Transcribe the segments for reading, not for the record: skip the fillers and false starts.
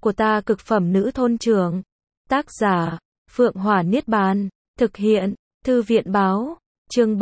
của ta cực phẩm nữ thôn trưởng. Tác giả, Phượng Hỏa Niết Bàn. Thực hiện, Thư viện báo. Chương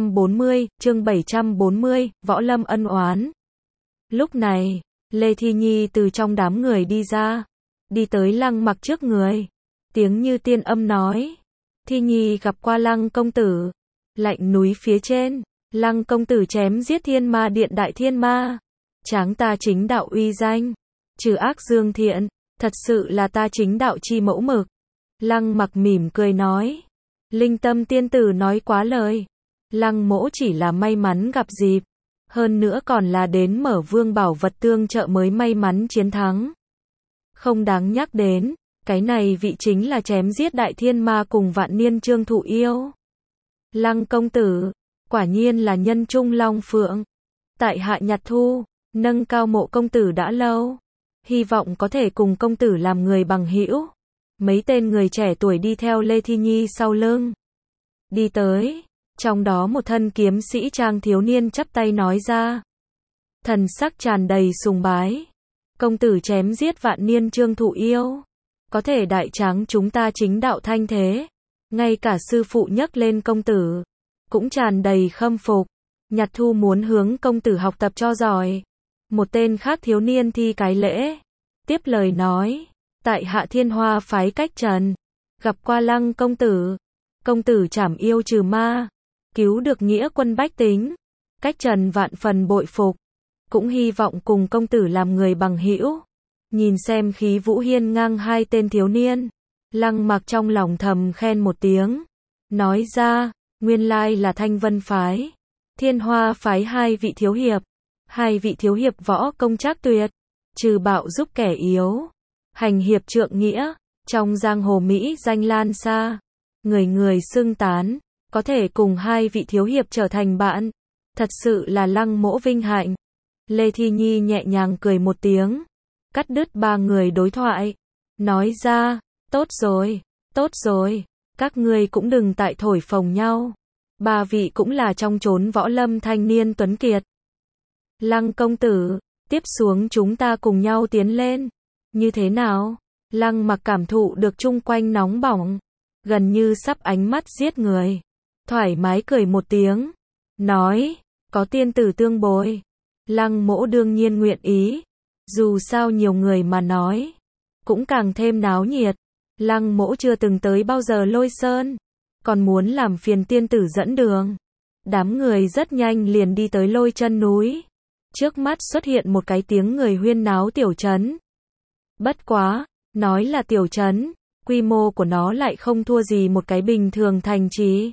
740, Võ Lâm ân oán. Lúc này, Lê Thi Nhi từ trong đám người đi ra, đi tới Lăng Mặc trước người. Tiếng như tiên âm nói, Thi Nhi gặp qua Lăng công tử. Lạnh núi phía trên, Lăng công tử chém giết thiên ma điện đại thiên ma. Tráng ta chính đạo uy danh, trừ ác dương thiện, thật sự là ta chính đạo chi mẫu mực. Lăng Mặc mỉm cười nói, Linh Tâm tiên tử nói quá lời. Lăng mỗ chỉ là may mắn gặp dịp, hơn nữa còn là đến mở vương bảo vật tương trợ mới may mắn chiến thắng. Không đáng nhắc đến, cái này vị chính là chém giết đại thiên ma cùng vạn niên Trương Thụ Yêu. Lăng công tử, quả nhiên là nhân trung long phượng. Tại hạ Nhặt Thu, nâng cao mộ công tử đã lâu, hy vọng có thể cùng công tử làm người bằng hữu. Mấy tên người trẻ tuổi đi theo Lê Thi Nhi sau lưng. Đi tới, trong đó một thân kiếm sĩ trang thiếu niên chắp tay nói ra. Thần sắc tràn đầy sùng bái. Công tử chém giết vạn niên Trương Thụ Yêu, có thể đại tráng chúng ta chính đạo thanh thế. Ngay cả sư phụ nhắc lên công tử, cũng tràn đầy khâm phục. Nhặt Thu muốn hướng công tử học tập cho giỏi. Một tên khác thiếu niên thi cái lễ, tiếp lời nói, tại hạ Thiên Hoa phái Cách Trần, gặp qua Lăng công tử. Công tử trảm yêu trừ ma, cứu được nghĩa quân bách tính. Cách Trần vạn phần bội phục, cũng hy vọng cùng công tử làm người bằng hữu. Nhìn xem khí vũ hiên ngang hai tên thiếu niên, Lăng Mặc trong lòng thầm khen một tiếng, nói ra, nguyên lai là Thanh Vân phái, Thiên Hoa phái hai vị thiếu hiệp võ công trác tuyệt, trừ bạo giúp kẻ yếu, hành hiệp trượng nghĩa, trong giang hồ Mỹ danh lan xa, người người xưng tán, có thể cùng hai vị thiếu hiệp trở thành bạn, thật sự là Lăng mỗ vinh hạnh. Lê Thi Nhi nhẹ nhàng cười một tiếng, cắt đứt ba người đối thoại, nói ra, tốt rồi, các ngươi cũng đừng tại thổi phồng nhau. Ba vị cũng là trong chốn võ lâm thanh niên tuấn kiệt. Lăng công tử, tiếp xuống chúng ta cùng nhau tiến lên. Như thế nào? Lăng Mặc cảm thụ được chung quanh nóng bỏng, gần như sắp ánh mắt giết người. Thoải mái cười một tiếng, nói, có tiên tử tương bồi. Lăng mỗ đương nhiên nguyện ý. Dù sao nhiều người mà nói, cũng càng thêm náo nhiệt. Lăng mỗ chưa từng tới bao giờ Lôi Sơn, còn muốn làm phiền tiên tử dẫn đường. Đám người rất nhanh liền đi tới Lôi Chân núi. Trước mắt xuất hiện một cái tiếng người huyên náo tiểu trấn. Bất quá, nói là tiểu trấn, quy mô của nó lại không thua gì một cái bình thường thành trì.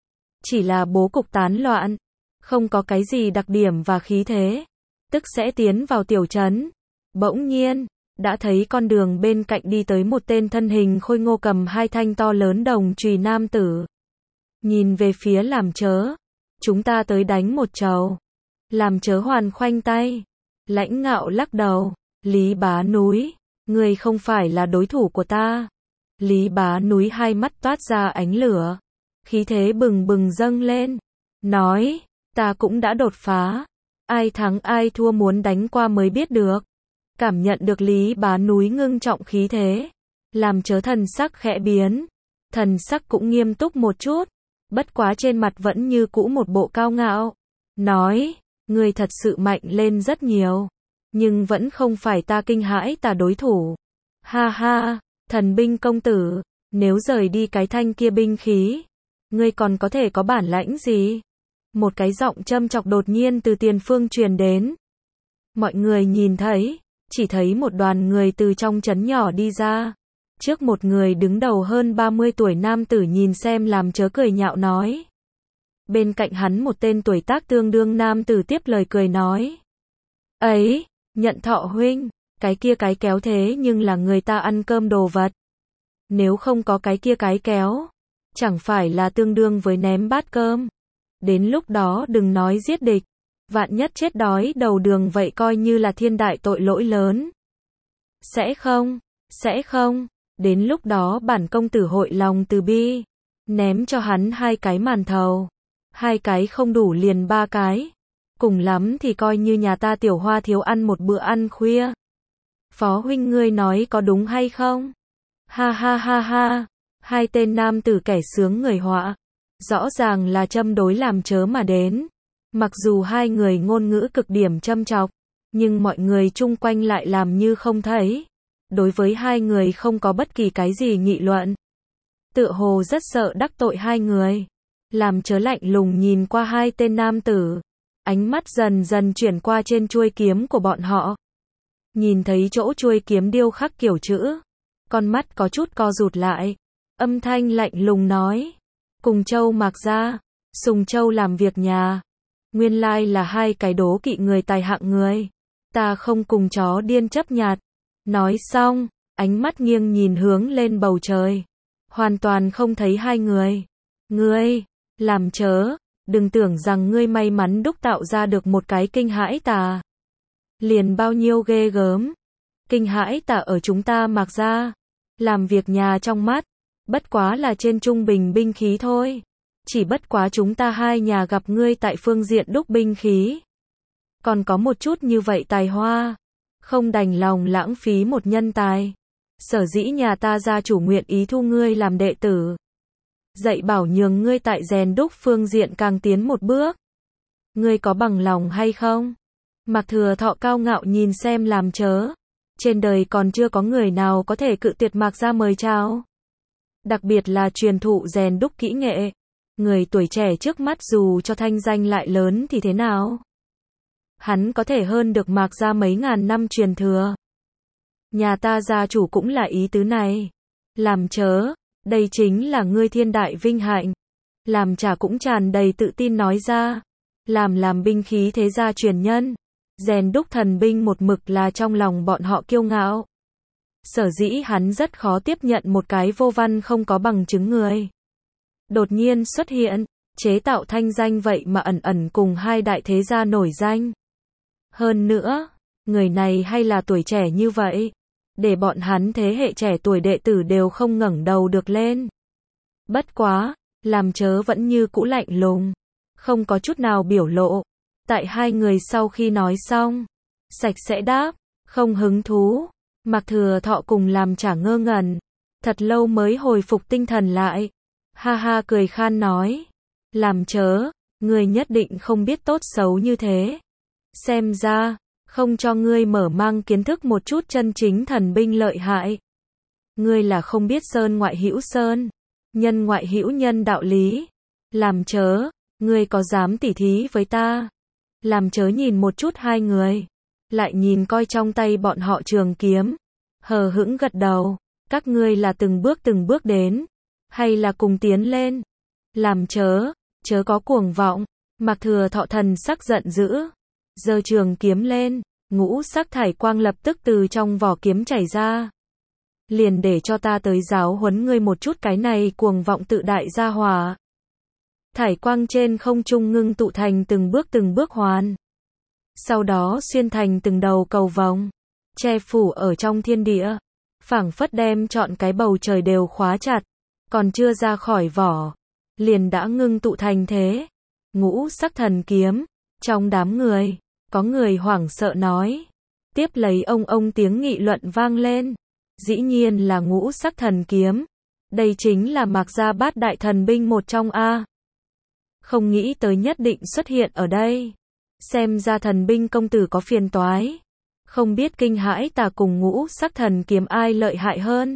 Chỉ là bố cục tán loạn, không có cái gì đặc điểm và khí thế. Tức sẽ tiến vào tiểu trấn. Bỗng nhiên, đã thấy con đường bên cạnh đi tới một tên thân hình khôi ngô cầm hai thanh to lớn đồng chùy nam tử. Nhìn về phía Làm Chớ, chúng ta tới đánh một trầu. Làm Chớ hoàn khoanh tay, lãnh ngạo lắc đầu, Lý Bá Núi, ngươi không phải là đối thủ của ta. Lý Bá Núi hai mắt toát ra ánh lửa, khí thế bừng bừng dâng lên, nói, ta cũng đã đột phá, ai thắng ai thua muốn đánh qua mới biết được. Cảm nhận được Lý Bá Núi ngưng trọng khí thế, Làm Chớ thần sắc khẽ biến, thần sắc cũng nghiêm túc một chút, bất quá trên mặt vẫn như cũ một bộ cao ngạo, nói, ngươi thật sự mạnh lên rất nhiều, nhưng vẫn không phải ta kinh hãi ta đối thủ. Ha ha, Thần binh công tử, nếu rời đi cái thanh kia binh khí, ngươi còn có thể có bản lãnh gì? Một cái giọng châm chọc đột nhiên từ tiền phương truyền đến. Mọi người nhìn thấy, chỉ thấy một đoàn người từ trong trấn nhỏ đi ra. Trước một người đứng đầu hơn 30 tuổi nam tử nhìn xem Làm Chớ cười nhạo nói. Bên cạnh hắn một tên tuổi tác tương đương nam tử tiếp lời cười nói. Ấy, Nhận Thọ huynh, cái kia cái kéo thế nhưng là người ta ăn cơm đồ vật. Nếu không có cái kia cái kéo, chẳng phải là tương đương với ném bát cơm. Đến lúc đó đừng nói giết địch, vạn nhất chết đói đầu đường vậy coi như là thiên đại tội lỗi lớn. Sẽ không, đến lúc đó bản công tử hội lòng từ bi, ném cho hắn 2 cái màn thầu, 2 cái không đủ liền 3 cái, cùng lắm thì coi như nhà ta Tiểu Hoa thiếu ăn một bữa ăn khuya. Phó huynh ngươi nói có đúng hay không? Ha ha ha ha, hai tên nam tử kẻ sướng người họa, rõ ràng là châm đối làm chớ mà đến. Mặc dù hai người ngôn ngữ cực điểm châm chọc, nhưng mọi người chung quanh lại làm như không thấy. Đối với hai người không có bất kỳ cái gì nghị luận. Tựa hồ rất sợ đắc tội hai người. Làm chớ lạnh lùng nhìn qua hai tên nam tử. Ánh mắt dần dần chuyển qua trên chuôi kiếm của bọn họ. Nhìn thấy chỗ chuôi kiếm điêu khắc kiểu chữ. Con mắt có chút co rụt lại. Âm thanh lạnh lùng nói. Cùng Châu Mạc Gia, Sùng Châu làm việc nhà. Nguyên lai là hai cái đố kỵ người tài hạng người. Ta không cùng chó điên chấp nhặt. Nói xong, ánh mắt nghiêng nhìn hướng lên bầu trời. Hoàn toàn không thấy hai người. Ngươi, làm chớ, đừng tưởng rằng ngươi may mắn đúc tạo ra được một cái kinh hãi tà. Liền bao nhiêu ghê gớm. Kinh hãi tà ở chúng ta Mạc Gia. Làm việc nhà trong mắt. Bất quá là trên trung bình binh khí thôi. Chỉ bất quá chúng ta hai nhà gặp ngươi tại phương diện đúc binh khí. Còn có một chút như vậy tài hoa. Không đành lòng lãng phí một nhân tài. Sở dĩ nhà ta gia chủ nguyện ý thu ngươi làm đệ tử. Dạy bảo nhường ngươi tại rèn đúc phương diện càng tiến một bước. Ngươi có bằng lòng hay không? Mạc Thừa Thọ cao ngạo nhìn xem làm chớ. Trên đời còn chưa có người nào có thể cự tuyệt Mạc Gia mời chào. Đặc biệt là truyền thụ rèn đúc kỹ nghệ. Người tuổi trẻ trước mắt dù cho thanh danh lại lớn thì thế nào? Hắn có thể hơn được Mạc Gia mấy ngàn năm truyền thừa. Nhà ta gia chủ cũng là ý tứ này. Làm chớ, đây chính là ngươi thiên đại vinh hạnh. Làm chả cũng tràn đầy tự tin nói ra. Làm binh khí thế gia truyền nhân. Rèn đúc thần binh một mực là trong lòng bọn họ kiêu ngạo. Sở dĩ hắn rất khó tiếp nhận một cái vô văn không có bằng chứng người. Đột nhiên xuất hiện, chế tạo thanh danh vậy mà ẩn ẩn cùng hai đại thế gia nổi danh. Hơn nữa, người này hay là tuổi trẻ như vậy, để bọn hắn thế hệ trẻ tuổi đệ tử đều không ngẩng đầu được lên. Bất quá, làm chớ vẫn như cũ lạnh lùng, không có chút nào biểu lộ. Tại hai người sau khi nói xong, sạch sẽ đáp, không hứng thú. Mạc Thừa Thọ cùng làm chả ngơ ngẩn, thật lâu mới hồi phục tinh thần lại. Ha ha cười khan nói, làm chớ, ngươi nhất định không biết tốt xấu như thế. Xem ra, không cho ngươi mở mang kiến thức một chút chân chính thần binh lợi hại. Ngươi là không biết sơn ngoại hữu sơn, nhân ngoại hữu nhân đạo lý. Làm chớ, ngươi có dám tỉ thí với ta? Làm chớ nhìn một chút hai người, lại nhìn coi trong tay bọn họ trường kiếm, hờ hững gật đầu, các ngươi là từng bước đến, hay là cùng tiến lên? Làm chớ có cuồng vọng. Mạc Thừa Thọ thần sắc giận dữ, giơ trường kiếm lên, ngũ sắc thải quang lập tức từ trong vỏ kiếm chảy ra. Liền để cho ta tới giáo huấn ngươi một chút cái này cuồng vọng tự đại gia hỏa. Thải quang trên không trung ngưng tụ thành từng bước hoàn. Sau đó xuyên thành từng đầu cầu vòng, che phủ ở trong thiên địa, phảng phất đem trọn cái bầu trời đều khóa chặt, còn chưa ra khỏi vỏ, liền đã ngưng tụ thành thế. Ngũ sắc thần kiếm, trong đám người, có người hoảng sợ nói. Tiếp lấy ông tiếng nghị luận vang lên. Dĩ nhiên là ngũ sắc thần kiếm. Đây chính là Mạc Gia bát đại thần binh một trong A. Không nghĩ tới nhất định xuất hiện ở đây. Xem ra thần binh công tử có phiền toái. Không biết kinh hãi tà cùng ngũ sắc thần kiếm ai lợi hại hơn.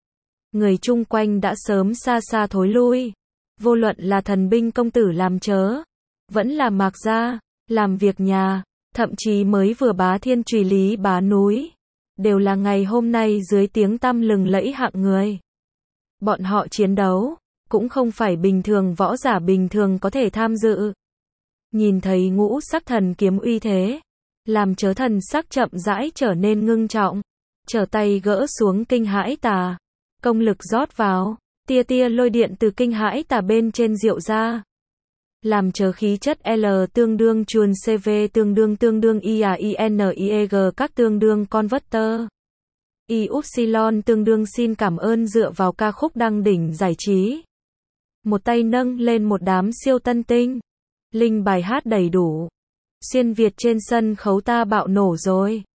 Người chung quanh đã sớm xa xa thối lui. Vô luận là thần binh công tử làm chớ, vẫn là Mạc Gia, làm việc nhà, thậm chí mới vừa bá thiên trùy lý bá núi, đều là ngày hôm nay dưới tiếng tăm lừng lẫy hạng người. Bọn họ chiến đấu, cũng không phải bình thường võ giả bình thường có thể tham dự. Nhìn thấy ngũ sắc thần kiếm uy thế, làm chớ thần sắc chậm rãi trở nên ngưng trọng, trở tay gỡ xuống kinh hãi tà, công lực rót vào, tia lôi điện từ kinh hãi tà bên trên diệu ra. Làm chớ khí chất L tương đương chuồn CV tương đương IAINIEG các tương đương converter. Y-upsilon tương đương xin cảm ơn dựa vào ca khúc đăng đỉnh giải trí. Một tay nâng lên một đám siêu tân tinh. Linh bài hát đầy đủ. Xuyên Việt trên sân khấu ta bạo nổ rồi.